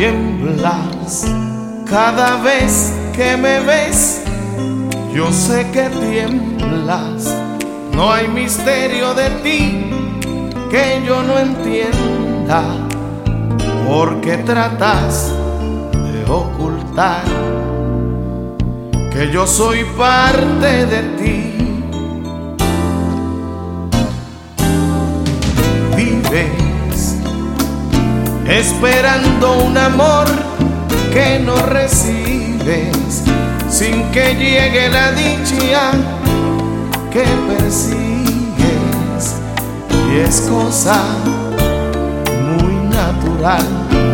tiemblas cada vez que me ves. Yo sé que tiemblas, no hay misterio de ti que yo no entienda. Porque tratas de ocultar que yo soy parte de ti. Vives esperando un amor que no recibes, sin que llegue la dicha que persigues. Y es cosa muy natural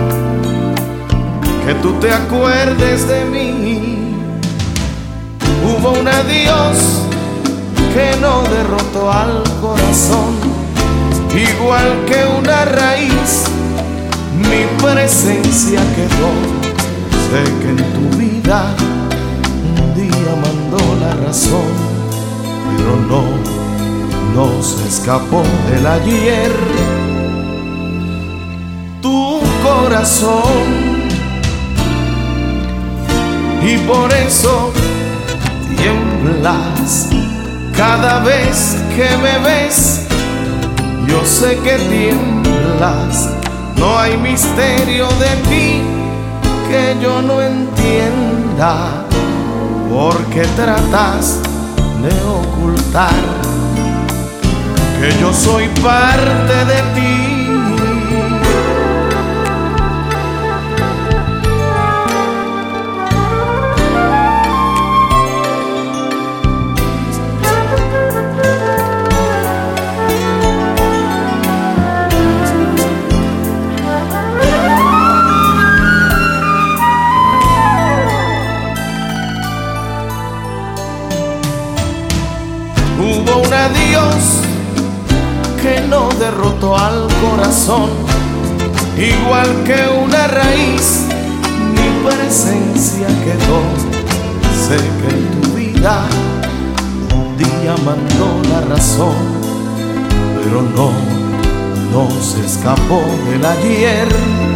que tú te acuerdes de mí. Hubo un adiós que no derrotó al corazón, igual que una raíz mi presencia quedó. Sé que en tu vida un día mandó la razón, pero no se escapó del ayer. Tu corazón, y por eso tiemblas cada vez que me ves. Yo sé que tiemblas, no hay misterio de ti que yo no entienda. Porque tratas de ocultar que yo soy parte de ti. Hubo un adiós que no derrotó al corazón, igual que una raíz mi presencia quedó. Sé que en tu vida un día mandó la razón, pero no se escapó del ayer.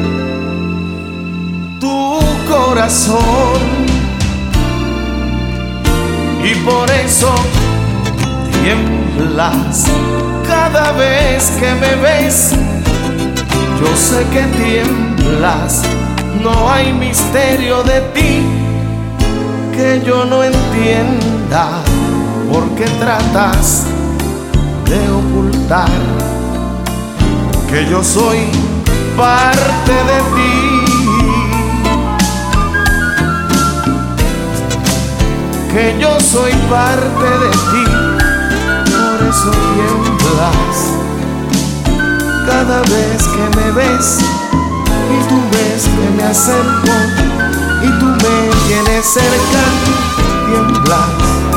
Tu corazón, y por eso tiemblas cada vez que me ves. Yo sé que tiemblas, no hay misterio de ti que yo no entienda. Porque tratas de ocultar que yo soy parte de ti, que yo soy parte de ti. Por eso tiemblas cada vez que me ves, y tú ves que me acerco y tú me tienes cerca. Tiemblas